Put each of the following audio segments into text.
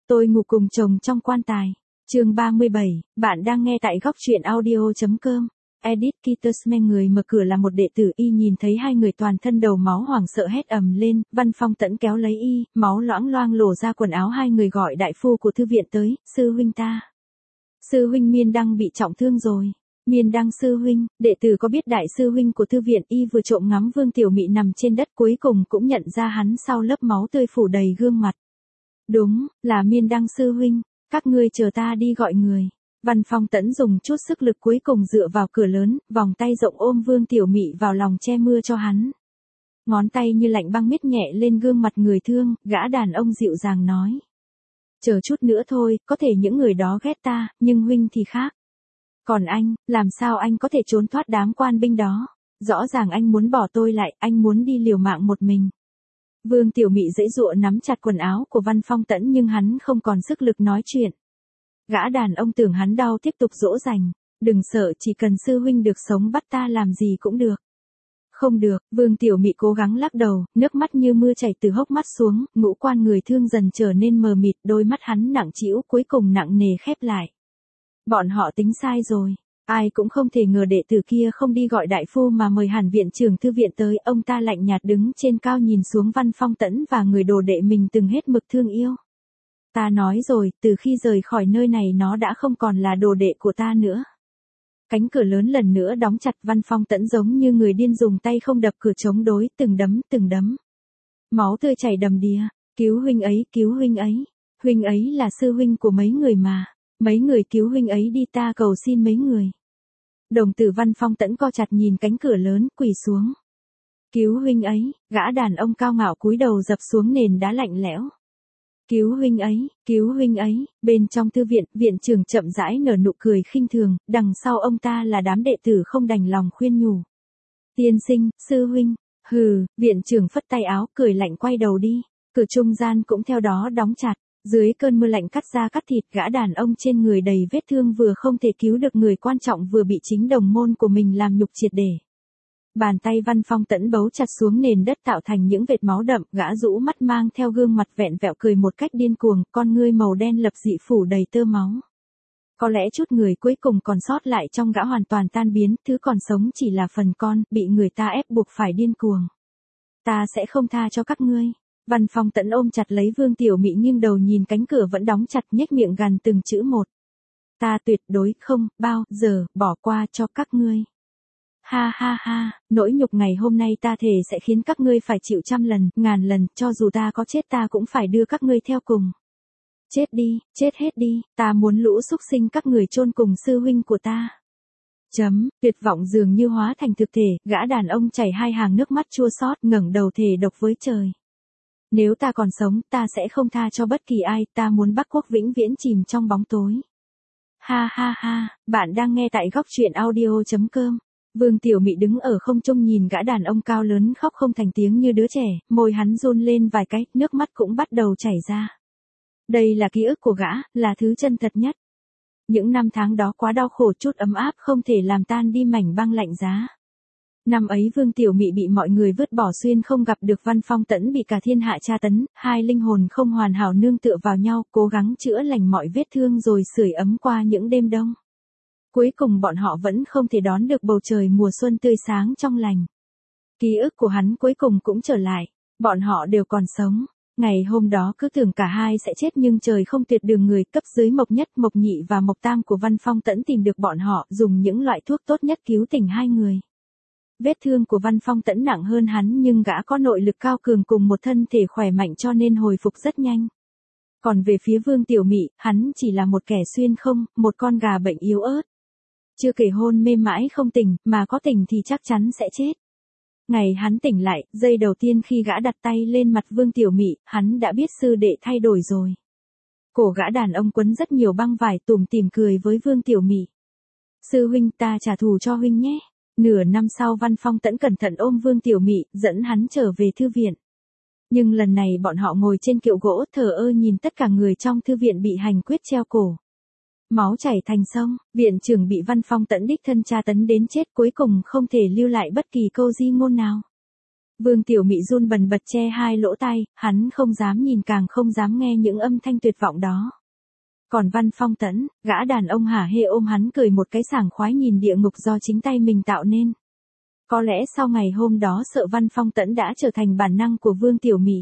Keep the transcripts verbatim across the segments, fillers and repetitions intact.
Tôi ngủ cùng chồng trong quan tài. Chương ba mươi bảy, bạn đang nghe tại góc truyện audio.com. Edith Kittersman, người mở cửa là một đệ tử y, nhìn thấy hai người toàn thân đầu máu hoảng sợ hét ầm lên. Văn Phong Tẫn kéo lấy y, máu loãng loang lổ ra quần áo, hai người gọi đại phu của thư viện tới. Sư huynh ta. Sư huynh Miên Đăng bị trọng thương rồi. Miên Đăng sư huynh, đệ tử có biết đại sư huynh của thư viện. Y vừa trộm ngắm Vương Tiểu Mị nằm trên đất, cuối cùng cũng nhận ra hắn sau lớp máu tươi phủ đầy gương mặt. Đúng, là Miên Đăng sư huynh, các ngươi chờ ta đi gọi người. Văn Phong Tẫn dùng chút sức lực cuối cùng dựa vào cửa lớn, vòng tay rộng ôm Vương Tiểu Mị vào lòng che mưa cho hắn. Ngón tay như lạnh băng miết nhẹ lên gương mặt người thương, gã đàn ông dịu dàng nói. Chờ chút nữa thôi, có thể những người đó ghét ta, nhưng huynh thì khác. Còn anh, làm sao anh có thể trốn thoát đám quan binh đó? Rõ ràng anh muốn bỏ tôi lại, anh muốn đi liều mạng một mình. Vương Tiểu Mị giãy giụa nắm chặt quần áo của Văn Phong Tẫn, nhưng hắn không còn sức lực nói chuyện. Gã đàn ông tưởng hắn đau, tiếp tục dỗ dành. Đừng sợ, chỉ cần sư huynh được sống bắt ta làm gì cũng được. Không được, Vương Tiểu Mị cố gắng lắc đầu, nước mắt như mưa chảy từ hốc mắt xuống, ngũ quan người thương dần trở nên mờ mịt, đôi mắt hắn nặng trĩu cuối cùng nặng nề khép lại. Bọn họ tính sai rồi. Ai cũng không thể ngờ đệ tử kia không đi gọi đại phu mà mời hẳn viện trưởng thư viện tới. Ông ta lạnh nhạt đứng trên cao nhìn xuống Văn Phong Tẫn và người đồ đệ mình từng hết mực thương yêu. Ta nói rồi, từ khi rời khỏi nơi này nó đã không còn là đồ đệ của ta nữa. Cánh cửa lớn lần nữa đóng chặt. Văn Phong Tẫn giống như người điên dùng tay không đập cửa chống đối, từng đấm từng đấm. Máu tươi chảy đầm đìa. Cứu huynh ấy, cứu huynh ấy. Huynh ấy là sư huynh của mấy người mà. Mấy người cứu huynh ấy đi, ta cầu xin mấy người. Đồng tử Văn Phong Tẫn co chặt nhìn cánh cửa lớn, quỳ xuống. Cứu huynh ấy, gã đàn ông cao ngạo cúi đầu dập xuống nền đá lạnh lẽo. Cứu huynh ấy, cứu huynh ấy. Bên trong thư viện, viện trưởng chậm rãi nở nụ cười khinh thường, đằng sau ông ta là đám đệ tử không đành lòng khuyên nhủ. Tiên sinh, sư huynh, hừ, viện trưởng phất tay áo, cười lạnh quay đầu đi. Cửa trung gian cũng theo đó đóng chặt. Dưới cơn mưa lạnh cắt da cắt thịt, gã đàn ông trên người đầy vết thương vừa không thể cứu được người quan trọng, vừa bị chính đồng môn của mình làm nhục triệt để. Bàn tay Văn Phong Tẫn bấu chặt xuống nền đất tạo thành những vệt máu đậm, gã rũ mắt mang theo gương mặt vẹn vẹo cười một cách điên cuồng, con ngươi màu đen lập dị phủ đầy tơ máu. Có lẽ chút người cuối cùng còn sót lại trong gã hoàn toàn tan biến, thứ còn sống chỉ là phần con, bị người ta ép buộc phải điên cuồng. Ta sẽ không tha cho các ngươi. Văn Phong Tẫn ôm chặt lấy Vương Tiểu Mị, nghiêng đầu nhìn cánh cửa vẫn đóng chặt, nhếch miệng gằn từng chữ một. Ta tuyệt đối không bao giờ bỏ qua cho các ngươi. Ha ha ha, nỗi nhục ngày hôm nay ta thề sẽ khiến các ngươi phải chịu trăm lần, ngàn lần, cho dù ta có chết ta cũng phải đưa các ngươi theo cùng. Chết đi, chết hết đi, ta muốn lũ súc sinh các người chôn cùng sư huynh của ta. Chấm, tuyệt vọng dường như hóa thành thực thể, gã đàn ông chảy hai hàng nước mắt chua xót, ngẩng đầu thề độc với trời. Nếu ta còn sống, ta sẽ không tha cho bất kỳ ai, ta muốn Bắc Quốc vĩnh viễn chìm trong bóng tối. Ha ha ha, bạn đang nghe tại góc truyện audio.com. Vương Tiểu Mị đứng ở không trung nhìn gã đàn ông cao lớn khóc không thành tiếng như đứa trẻ, môi hắn run lên vài cái, nước mắt cũng bắt đầu chảy ra. Đây là ký ức của gã, là thứ chân thật nhất. Những năm tháng đó quá đau khổ, chút ấm áp không thể làm tan đi mảnh băng lạnh giá. Năm ấy Vương Tiểu Mị bị mọi người vứt bỏ, xuyên không gặp được Văn Phong Tẫn, bị cả thiên hạ tra tấn, hai linh hồn không hoàn hảo nương tựa vào nhau, cố gắng chữa lành mọi vết thương rồi sưởi ấm qua những đêm đông. Cuối cùng bọn họ vẫn không thể đón được bầu trời mùa xuân tươi sáng trong lành. Ký ức của hắn cuối cùng cũng trở lại, bọn họ đều còn sống. Ngày hôm đó cứ tưởng cả hai sẽ chết, nhưng trời không tuyệt đường người, cấp dưới Mộc Nhất, Mộc Nhị và Mộc Tam của Văn Phong Tẫn tìm được bọn họ, dùng những loại thuốc tốt nhất cứu tỉnh hai người. Vết thương của Văn Phong Tẫn nặng hơn hắn, nhưng gã có nội lực cao cường cùng một thân thể khỏe mạnh cho nên hồi phục rất nhanh. Còn về phía Vương Tiểu Mị, hắn chỉ là một kẻ xuyên không, một con gà bệnh yếu ớt. Chưa kể hôn mê mãi không tỉnh, mà có tỉnh thì chắc chắn sẽ chết. Ngày hắn tỉnh lại, giây đầu tiên khi gã đặt tay lên mặt Vương Tiểu Mị, hắn đã biết sư đệ thay đổi rồi. Cổ gã đàn ông quấn rất nhiều băng vải, tủm tỉm cười với Vương Tiểu Mị. Sư huynh, ta trả thù cho huynh nhé. Nửa năm sau Văn Phong Tẫn cẩn thận ôm Vương Tiểu Mị, dẫn hắn trở về thư viện. Nhưng lần này bọn họ ngồi trên kiệu gỗ thờ ơ nhìn tất cả người trong thư viện bị hành quyết treo cổ. Máu chảy thành sông, viện trưởng bị Văn Phong Tẫn đích thân tra tấn đến chết, cuối cùng không thể lưu lại bất kỳ câu di ngôn nào. Vương Tiểu Mị run bần bật che hai lỗ tai, hắn không dám nhìn càng không dám nghe những âm thanh tuyệt vọng đó. Còn Văn Phong Tẫn, gã đàn ông hả hê ôm hắn cười một cái sảng khoái nhìn địa ngục do chính tay mình tạo nên. Có lẽ sau ngày hôm đó sợ Văn Phong Tẫn đã trở thành bản năng của Vương Tiểu Mị.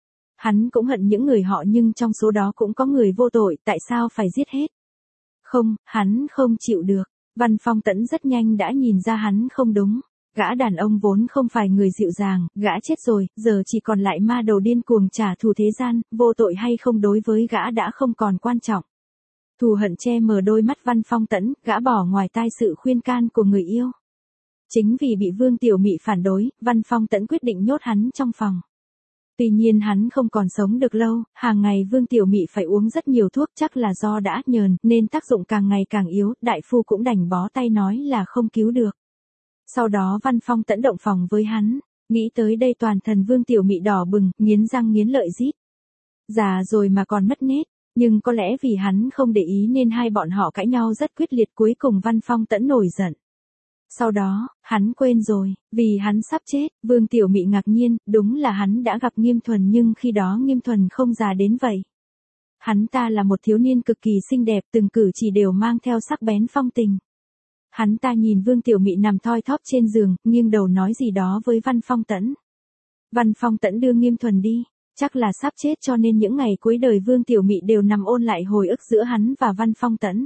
Hắn cũng hận những người họ nhưng trong số đó cũng có người vô tội, tại sao phải giết hết? Không, hắn không chịu được. Văn Phong Tẫn rất nhanh đã nhìn ra hắn không đúng. Gã đàn ông vốn không phải người dịu dàng, gã chết rồi, giờ chỉ còn lại ma đầu điên cuồng trả thù thế gian, vô tội hay không đối với gã đã không còn quan trọng. Thù hận che mờ đôi mắt Văn Phong Tẫn, gã bỏ ngoài tai sự khuyên can của người yêu. Chính vì bị Vương Tiểu Mị phản đối, Văn Phong Tẫn quyết định nhốt hắn trong phòng. Tuy nhiên hắn không còn sống được lâu, hàng ngày Vương Tiểu Mị phải uống rất nhiều thuốc, chắc là do đã nhờn, nên tác dụng càng ngày càng yếu, đại phu cũng đành bó tay nói là không cứu được. Sau đó Văn Phong Tẫn động phòng với hắn, nghĩ tới đây toàn thân Vương Tiểu Mị đỏ bừng, nghiến răng nghiến lợi rít. Già rồi mà còn mất nết, nhưng có lẽ vì hắn không để ý nên hai bọn họ cãi nhau rất quyết liệt, cuối cùng Văn Phong Tẫn nổi giận. Sau đó, hắn quên rồi, vì hắn sắp chết, Vương Tiểu Mị ngạc nhiên, đúng là hắn đã gặp Nghiêm Thuần nhưng khi đó Nghiêm Thuần không già đến vậy. Hắn ta là một thiếu niên cực kỳ xinh đẹp, từng cử chỉ đều mang theo sắc bén phong tình. Hắn ta nhìn Vương Tiểu Mị nằm thoi thóp trên giường, nghiêng đầu nói gì đó với Văn Phong Tẫn. Văn Phong Tẫn đưa Nghiêm Thuần đi, chắc là sắp chết cho nên những ngày cuối đời Vương Tiểu Mị đều nằm ôn lại hồi ức giữa hắn và Văn Phong Tẫn.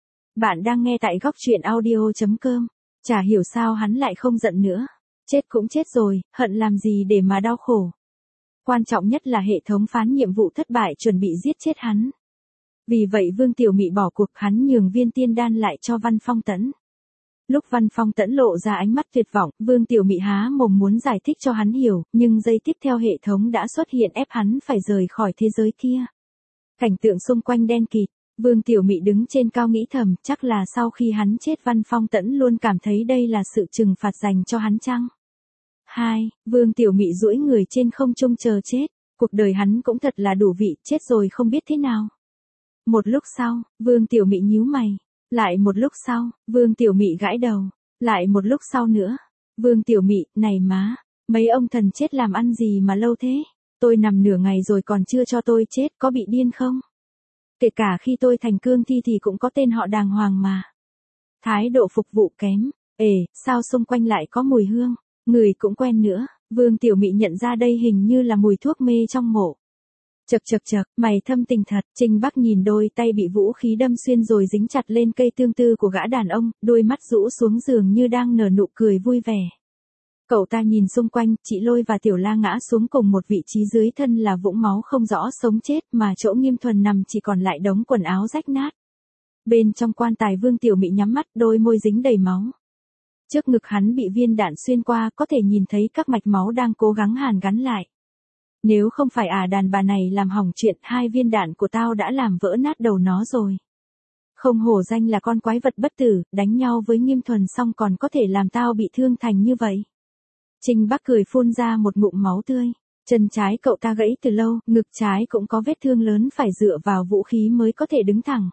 Bạn đang nghe tại góc truyện audio chấm com. Chả hiểu sao hắn lại không giận nữa. Chết cũng chết rồi, hận làm gì để mà đau khổ. Quan trọng nhất là hệ thống phán nhiệm vụ thất bại chuẩn bị giết chết hắn. Vì vậy Vương Tiểu Mị bỏ cuộc, hắn nhường viên tiên đan lại cho Văn Phong Tẫn. Lúc Văn Phong Tẫn lộ ra ánh mắt tuyệt vọng, Vương Tiểu Mị há mồm muốn giải thích cho hắn hiểu, nhưng giây tiếp theo hệ thống đã xuất hiện ép hắn phải rời khỏi thế giới kia. Cảnh tượng xung quanh đen kịt. Vương Tiểu Mị đứng trên cao nghĩ thầm, chắc là sau khi hắn chết Văn Phong Tẫn luôn cảm thấy đây là sự trừng phạt dành cho hắn chăng? hai. Vương Tiểu Mị duỗi người trên không trung chờ chết. Cuộc đời hắn cũng thật là đủ vị, chết rồi không biết thế nào. Một lúc sau, Vương Tiểu Mị nhíu mày. Lại một lúc sau, Vương Tiểu Mị gãi đầu. Lại một lúc sau nữa. Vương Tiểu Mị, này má, mấy ông thần chết làm ăn gì mà lâu thế? Tôi nằm nửa ngày rồi còn chưa cho tôi chết, có bị điên không? Kể cả khi tôi thành cương thi thì cũng có tên họ đàng hoàng mà. Thái độ phục vụ kém. Ê, sao xung quanh lại có mùi hương? Người cũng quen nữa. Vương Tiểu Mị nhận ra đây hình như là mùi thuốc mê trong mộ. Chật chật chật, mày thâm tình thật. Trình Bắc nhìn đôi tay bị vũ khí đâm xuyên rồi dính chặt lên cây tương tư của gã đàn ông, đôi mắt rũ xuống giường như đang nở nụ cười vui vẻ. Cậu ta nhìn xung quanh, chị Lôi và Tiểu La ngã xuống cùng một vị trí, dưới thân là vũng máu không rõ sống chết, mà chỗ Nghiêm Thuần nằm chỉ còn lại đống quần áo rách nát. Bên trong quan tài Vương Tiểu Mị nhắm mắt, đôi môi dính đầy máu. Trước ngực hắn bị viên đạn xuyên qua, có thể nhìn thấy các mạch máu đang cố gắng hàn gắn lại. Nếu không phải à đàn bà này làm hỏng chuyện, hai viên đạn của tao đã làm vỡ nát đầu nó rồi. Không hổ danh là con quái vật bất tử, đánh nhau với Nghiêm Thuần xong còn có thể làm tao bị thương thành như vậy. Trình Bắc cười phun ra một ngụm máu tươi. Chân trái cậu ta gãy từ lâu, ngực trái cũng có vết thương lớn, phải dựa vào vũ khí mới có thể đứng thẳng.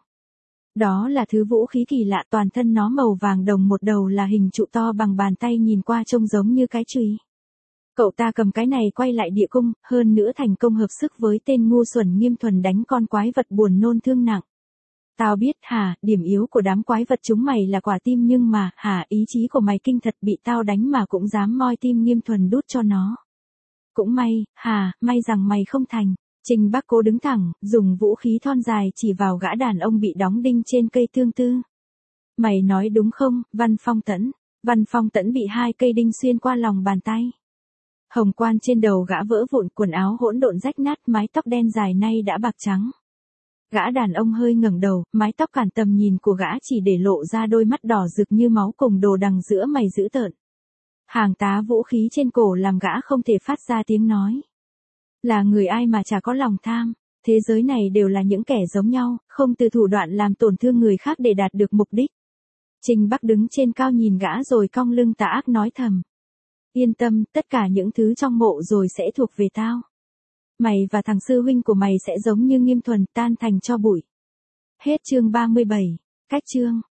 Đó là thứ vũ khí kỳ lạ, toàn thân nó màu vàng đồng, một đầu là hình trụ to bằng bàn tay, nhìn qua trông giống như cái chùy. Cậu ta cầm cái này quay lại địa cung, hơn nữa thành công hợp sức với tên ngu xuẩn Nghiêm Thuần đánh con quái vật buồn nôn thương nặng. Tao biết hả, điểm yếu của đám quái vật chúng mày là quả tim, nhưng mà, hả, ý chí của mày kinh thật, bị tao đánh mà cũng dám moi tim Nghiêm Thuần đút cho nó. Cũng may, hả, may rằng mày không thành. Trình Bắc cố đứng thẳng, dùng vũ khí thon dài chỉ vào gã đàn ông bị đóng đinh trên cây tương tư. Mày nói đúng không, Văn Phong Tẫn? Văn Phong Tẫn bị hai cây đinh xuyên qua lòng bàn tay. Hồng quan trên đầu gã vỡ vụn, quần áo hỗn độn rách nát, mái tóc đen dài nay đã bạc trắng. Gã đàn ông hơi ngẩng đầu, mái tóc cản tầm nhìn của gã chỉ để lộ ra đôi mắt đỏ rực như máu cùng đồ đằng giữa mày dữ tợn. Hàng tá vũ khí trên cổ làm gã không thể phát ra tiếng nói. Là người ai mà chả có lòng tham, thế giới này đều là những kẻ giống nhau, không từ thủ đoạn làm tổn thương người khác để đạt được mục đích. Trình Bắc đứng trên cao nhìn gã rồi cong lưng tà ác nói thầm. Yên tâm, tất cả những thứ trong mộ rồi sẽ thuộc về tao. Mày và thằng sư huynh của mày sẽ giống như Nghiêm Thuần, tan thành tro bụi. Hết chương ba mươi bảy. Cách chương.